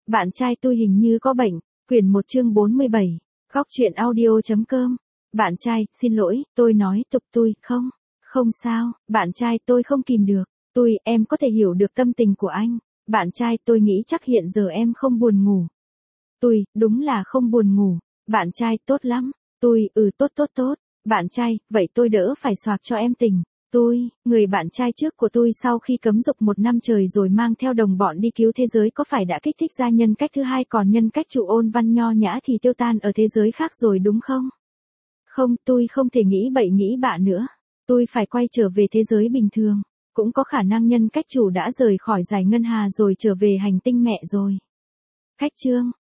Bạn trai tôi hình như có bệnh. Quyển 1 chương 47. Góc truyện audio.com. Bạn trai, xin lỗi, tôi nói tục tôi, không. Không sao, bạn trai tôi không kìm được. Em có thể hiểu được tâm tình của anh. Bạn trai tôi nghĩ chắc hiện giờ em không buồn ngủ. Đúng là không buồn ngủ. Bạn trai, tốt lắm. Tốt. Bạn trai, vậy tôi đỡ phải xoạc cho em tỉnh. Người bạn trai trước của tôi sau khi cấm dục 1 năm trời rồi mang theo đồng bọn đi cứu thế giới có phải đã kích thích ra nhân cách thứ hai, còn nhân cách chủ ôn văn nho nhã thì tiêu tan ở thế giới khác rồi đúng không? Không, tôi không thể nghĩ bậy nghĩ bạ nữa. Tôi phải quay trở về thế giới bình thường. Cũng có khả năng nhân cách chủ đã rời khỏi giải ngân hà rồi trở về hành tinh mẹ rồi. Khách chương.